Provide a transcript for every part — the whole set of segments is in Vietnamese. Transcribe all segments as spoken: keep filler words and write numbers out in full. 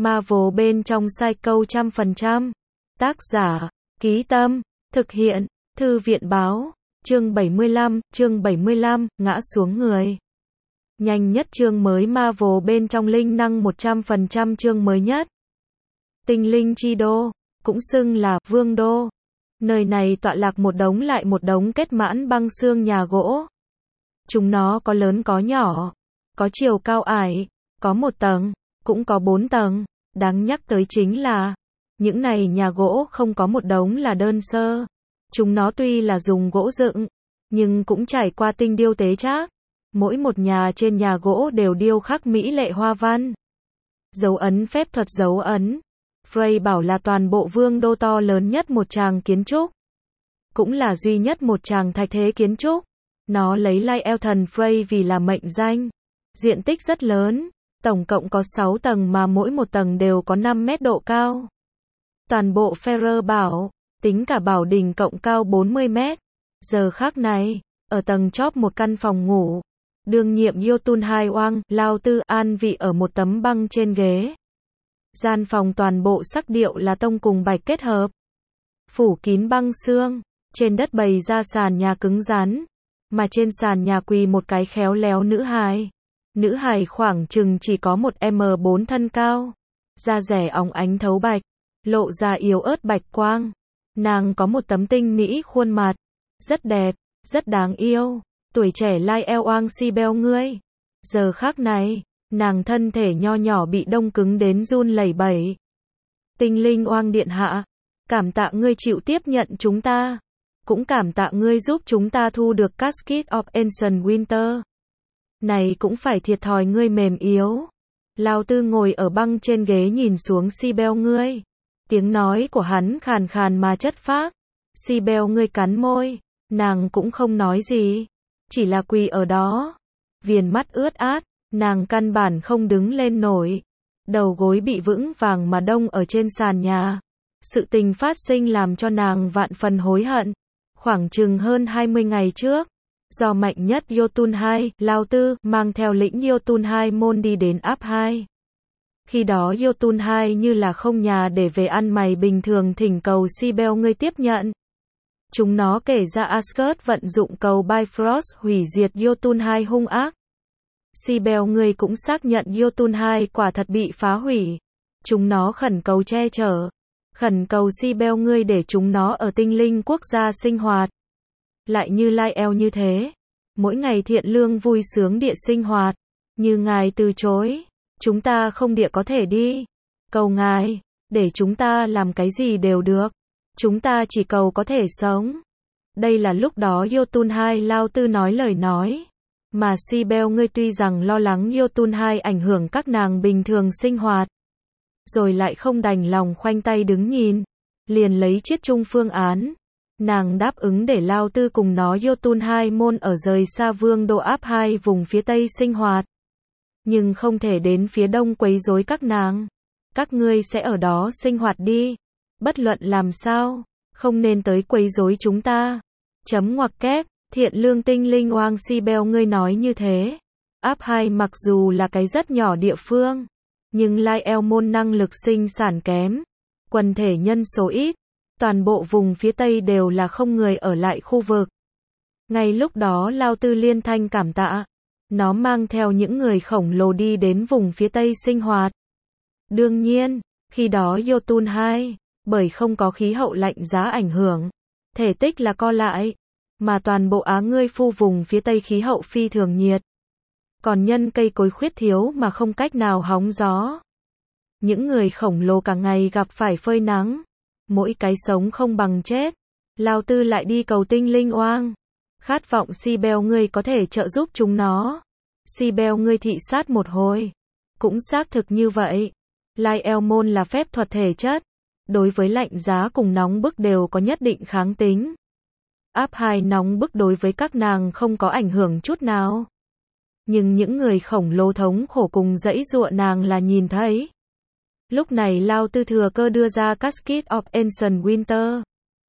Marvel bên trong Psycho trăm phần trăm. Tác giả, Ký Tâm, thực hiện, Thư viện báo, chương bảy mươi lăm, chương bảy mươi lăm, ngã xuống người. Nhanh nhất chương mới Marvel bên trong linh năng một trăm phần trăm chương mới nhất. Tinh linh chi đô, cũng xưng là Vương đô. Nơi này tọa lạc một đống lại một đống kết mãn băng xương nhà gỗ. Chúng nó có lớn có nhỏ, có chiều cao ải, có một tầng, cũng có bốn tầng. Đáng nhắc tới chính là, những này nhà gỗ không có một đống là đơn sơ. Chúng nó tuy là dùng gỗ dựng, nhưng cũng trải qua tinh điêu tế trác. Mỗi một nhà trên nhà gỗ đều điêu khắc mỹ lệ hoa văn. Dấu ấn phép thuật dấu ấn. Frey bảo là toàn bộ vương đô to lớn nhất một tràng kiến trúc. Cũng là duy nhất một tràng thạch thế kiến trúc. Nó lấy Lyle thần Frey vì là mệnh danh. Diện tích rất lớn. Tổng cộng có sáu tầng mà mỗi một tầng đều có năm mét độ cao. Toàn bộ Ferrer bảo, tính cả bảo đình cộng cao bốn mươi mét. Giờ khắc này, ở tầng chóp một căn phòng ngủ. Đương nhiệm Jotun Hai Oang, Lao Tư, an vị ở một tấm băng trên ghế. Gian phòng toàn bộ sắc điệu là tông cùng bạch kết hợp. Phủ kín băng xương, trên đất bày ra sàn nhà cứng rắn. Mà trên sàn nhà quỳ một cái khéo léo nữ hài. Nữ hài khoảng chừng chỉ có một mét bốn thân cao. Da rẻ óng ánh thấu bạch, lộ ra yếu ớt bạch quang. Nàng có một tấm tinh mỹ khuôn mặt. Rất đẹp, rất đáng yêu. Tuổi trẻ Lyle Oang Sibel ngươi. Giờ khắc này, nàng thân thể nho nhỏ bị đông cứng đến run lẩy bẩy. Tinh linh Oang điện hạ, cảm tạ ngươi chịu tiếp nhận chúng ta. Cũng cảm tạ ngươi giúp chúng ta thu được Casket of Ancient Winter. Này cũng phải thiệt thòi ngươi mềm yếu. Lao Tư ngồi ở băng trên ghế nhìn xuống Sibel ngươi. Tiếng nói của hắn khàn khàn mà chất phác. Sibel ngươi cắn môi, nàng cũng không nói gì. Chỉ là quỳ ở đó. Viền mắt ướt át, nàng căn bản không đứng lên nổi. Đầu gối bị vững vàng mà đông ở trên sàn nhà. Sự tình phát sinh làm cho nàng vạn phần hối hận. Khoảng chừng hơn hai mươi ngày trước, do mạnh nhất Jotun hai, Lao Tư, mang theo lĩnh Jotun hai môn đi đến áp hai. Khi đó Jotun hai như là không nhà để về ăn mày bình thường thỉnh cầu Sibel ngươi tiếp nhận. Chúng nó kể ra Asgard vận dụng cầu Bifrost hủy diệt Jotun hai hung ác. Sibel ngươi cũng xác nhận Jotun hai quả thật bị phá hủy. Chúng nó khẩn cầu che chở. Khẩn cầu Sibel ngươi để chúng nó ở tinh linh quốc gia sinh hoạt. Lại như Lyle như thế. Mỗi ngày thiện lương vui sướng địa sinh hoạt. Như ngài từ chối. Chúng ta không địa có thể đi. Cầu ngài, để chúng ta làm cái gì đều được. Chúng ta chỉ cầu có thể sống. Đây là lúc đó Jotun hai Lao Tư nói lời nói. Mà Sibel ngươi tuy rằng lo lắng Jotun hai ảnh hưởng các nàng bình thường sinh hoạt. Rồi lại không đành lòng khoanh tay đứng nhìn. Liền lấy chiết chung phương án. Nàng đáp ứng để Lao Tư cùng nó Jotun hai môn ở rời xa vương đô áp hai vùng phía tây sinh hoạt. Nhưng không thể đến phía đông quấy rối các nàng. Các ngươi sẽ ở đó sinh hoạt đi. Bất luận làm sao, không nên tới quấy rối chúng ta. Chấm ngoặc kép, thiện lương tinh linh Oang Sibel ngươi nói như thế. áp hai mặc dù là cái rất nhỏ địa phương, nhưng Lyle môn năng lực sinh sản kém. Quần thể nhân số ít. Toàn bộ vùng phía tây đều là không người ở lại khu vực. Ngay lúc đó Lao Tư liên thanh cảm tạ. Nó mang theo những người khổng lồ đi đến vùng phía tây sinh hoạt. Đương nhiên, khi đó Jotun hai, bởi không có khí hậu lạnh giá ảnh hưởng, thể tích là co lại, mà toàn bộ Á ngươi phu vùng phía tây khí hậu phi thường nhiệt. Còn nhân cây cối khuyết thiếu mà không cách nào hóng gió. Những người khổng lồ cả ngày gặp phải phơi nắng. Mỗi cái sống không bằng chết. Lao Tư lại đi cầu tinh linh Oang. Khát vọng Sibel ngươi có thể trợ giúp chúng nó. Sibel ngươi thị sát một hồi. Cũng xác thực như vậy. Lyle môn là phép thuật thể chất. Đối với lạnh giá cùng nóng bức đều có nhất định kháng tính. áp hai nóng bức đối với các nàng không có ảnh hưởng chút nào. Nhưng những người khổng lồ thống khổ cùng dãy dụa nàng là nhìn thấy. Lúc này Lao Tư thừa cơ đưa ra Casket of Ancient Winter.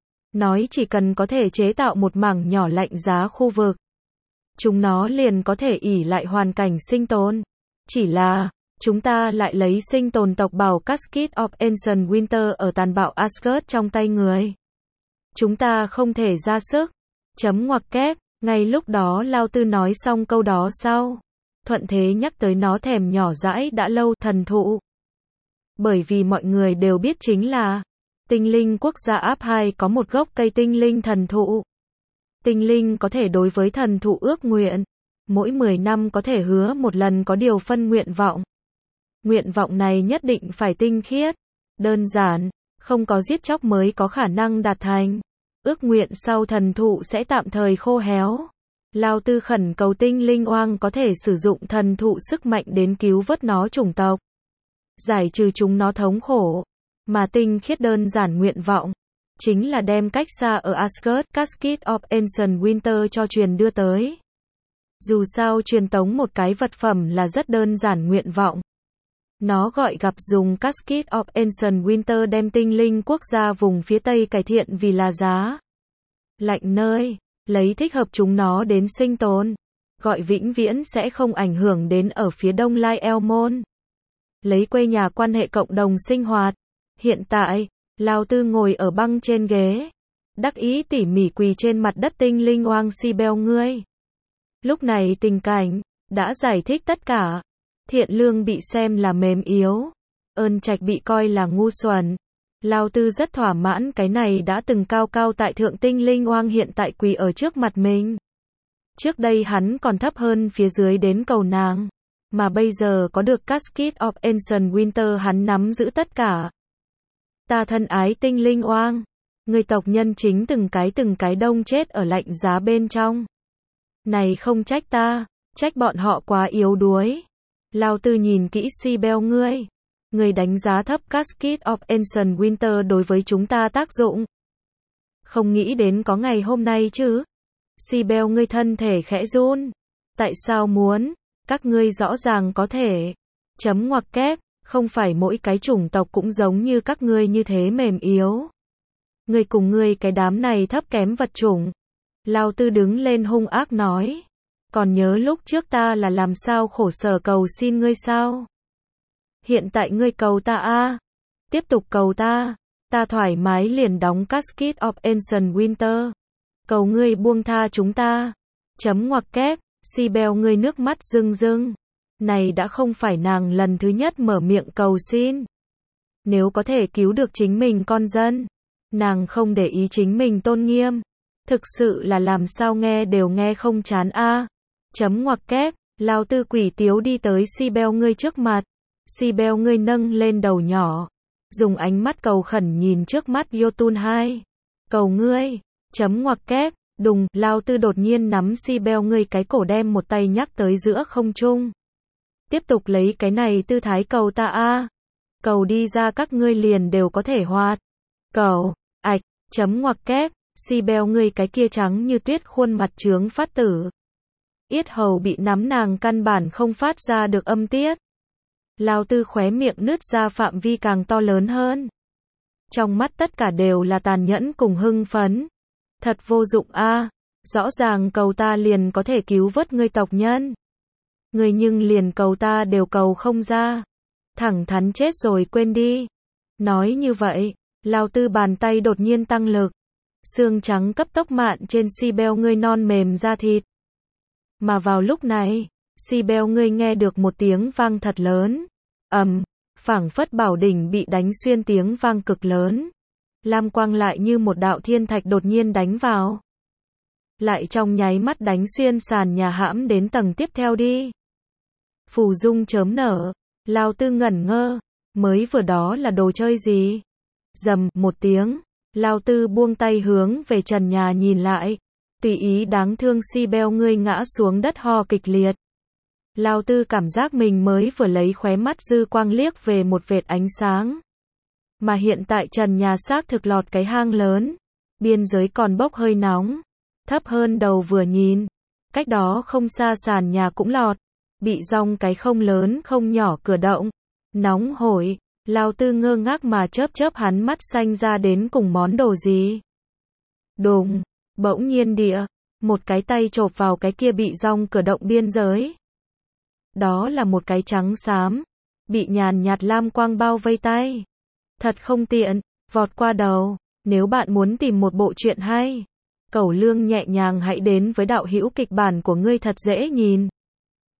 Nói chỉ cần có thể chế tạo một mảng nhỏ lạnh giá khu vực. Chúng nó liền có thể ỷ lại hoàn cảnh sinh tồn. Chỉ là, Chúng ta lại lấy sinh tồn tộc bảo Cascade of Ancient Winter ở tàn bạo Asgard trong tay người. Chúng ta không thể ra sức. Chấm ngoặc kép, ngay lúc đó Lao Tư nói xong câu đó sau. Thuận thế nhắc tới nó thèm nhỏ dãi đã lâu, thần thụ. Bởi vì mọi người đều biết chính là tinh linh quốc gia áp hai có một gốc cây tinh linh thần thụ. Tinh linh có thể đối với thần thụ ước nguyện. Mỗi mười năm có thể hứa một lần có điều phân nguyện vọng. Nguyện vọng này nhất định phải tinh khiết, đơn giản, không có giết chóc mới có khả năng đạt thành. Ước nguyện sau thần thụ sẽ tạm thời khô héo. Lao Tư khẩn cầu tinh linh oang có thể sử dụng thần thụ sức mạnh đến cứu vớt nó chủng tộc. Giải trừ chúng nó thống khổ. Mà tinh khiết đơn giản nguyện vọng chính là đem cách xa ở Asgard Cascade of Ancient Winter cho truyền đưa tới. Dù sao truyền tống một cái vật phẩm là rất đơn giản nguyện vọng. Nó gọi gặp dùng Cascade of Ancient Winter đem tinh linh quốc gia vùng phía Tây cải thiện vì là giá lạnh nơi, lấy thích hợp chúng nó đến sinh tồn. Gọi vĩnh viễn sẽ không ảnh hưởng đến ở phía Đông Lai Elmon. Lấy quê nhà quan hệ cộng đồng sinh hoạt. Hiện tại, Lao Tư ngồi ở băng trên ghế. Đắc ý tỉ mỉ quỳ trên mặt đất tinh linh oang si beo ngươi. Lúc này tình cảnh đã giải thích tất cả. Thiện lương bị xem là mềm yếu. Ơn trạch bị coi là ngu xuẩn. Lao Tư rất thỏa mãn cái này đã từng cao cao tại thượng tinh linh oang hiện tại quỳ ở trước mặt mình. Trước đây hắn còn thấp hơn phía dưới đến cầu nàng. Mà bây giờ có được Cascade of Ancient Winter hắn nắm giữ tất cả. Ta thân ái tinh linh oang. Người tộc nhân chính từng cái từng cái đông chết ở lạnh giá bên trong. Này không trách ta, trách bọn họ quá yếu đuối. Lao Tư nhìn kỹ si beo ngươi. Người đánh giá thấp Cascade of Ancient Winter đối với chúng ta tác dụng. Không nghĩ đến có ngày hôm nay chứ. Si beo ngươi thân thể khẽ run. Tại sao muốn? Các ngươi rõ ràng có thể. Chấm ngoặc kép, không phải mỗi cái chủng tộc cũng giống như các ngươi như thế mềm yếu. Ngươi cùng ngươi cái đám này thấp kém vật chủng. Lao Tư đứng lên hung ác nói. Còn nhớ lúc trước ta là làm sao khổ sở cầu xin ngươi sao? Hiện tại ngươi cầu ta a, à? Tiếp tục cầu ta. Ta thoải mái liền đóng Cascade of Ancient Winter. Cầu ngươi buông tha chúng ta. Chấm ngoặc kép, si beo ngươi nước mắt rưng rưng. Này đã không phải nàng lần thứ nhất mở miệng cầu xin. Nếu có thể cứu được chính mình con dân. Nàng không để ý chính mình tôn nghiêm. Thực sự là làm sao nghe đều nghe không chán a. À. Chấm ngoặc kép, Lao Tư quỷ tiếu đi tới si beo ngươi trước mặt. Si beo ngươi nâng lên đầu nhỏ. Dùng ánh mắt cầu khẩn nhìn trước mắt Jotun hai. Cầu ngươi. Chấm ngoặc kép, đùng, Lao Tư đột nhiên nắm si beo ngươi cái cổ đem một tay nhắc tới giữa không trung. Tiếp tục lấy cái này tư thái cầu ta a. À. Cầu đi ra các ngươi liền đều có thể hoạt. Cầu, ạch, chấm ngoặc kép, si beo ngươi cái kia trắng như tuyết khuôn mặt trướng phát tử. Yết hầu bị nắm nàng căn bản không phát ra được âm tiết. Lao Tư khóe miệng nứt ra phạm vi càng to lớn hơn. Trong mắt tất cả đều là tàn nhẫn cùng hưng phấn. Thật vô dụng a, à. Rõ ràng cầu ta liền có thể cứu vớt ngươi tộc nhân. Ngươi nhưng liền cầu ta đều cầu không ra. Thẳng thắn chết rồi quên đi. Nói như vậy, Lao Tư bàn tay đột nhiên tăng lực. Xương trắng cấp tốc mạn trên si beo ngươi non mềm da thịt. Mà vào lúc này, si beo ngươi nghe được một tiếng vang thật lớn. Ầm, um, phảng phất bảo đỉnh bị đánh xuyên tiếng vang cực lớn. Lam quang lại như một đạo thiên thạch đột nhiên đánh vào. Lại trong nháy mắt đánh xuyên sàn nhà hãm đến tầng tiếp theo đi. Phù dung chớm nở. Lao Tư ngẩn ngơ. Mới vừa đó là đồ chơi gì? Rầm, một tiếng. Lao Tư buông tay hướng về trần nhà nhìn lại. Tùy ý đáng thương si beo ngươi ngã xuống đất ho kịch liệt. Lao Tư cảm giác mình mới vừa lấy khóe mắt dư quang liếc về một vệt ánh sáng. Mà hiện tại trần nhà xác thực lọt cái hang lớn. Biên giới còn bốc hơi nóng. Thấp hơn đầu vừa nhìn. Cách đó không xa sàn nhà cũng lọt. Bị rong cái không lớn không nhỏ cửa động. Nóng hổi. Lao Tư ngơ ngác mà chớp chớp hắn mắt xanh ra đến cùng món đồ gì. Đùng. Bỗng nhiên địa. Một cái tay chộp vào cái kia bị rong cửa động biên giới. Đó là một cái trắng xám. bị nhàn nhạt lam quang bao vây tay. Thật không tiện, vọt qua đầu. Nếu bạn muốn tìm một bộ truyện hay, cẩu lương nhẹ nhàng hãy đến với đạo hữu kịch bản của ngươi thật dễ nhìn.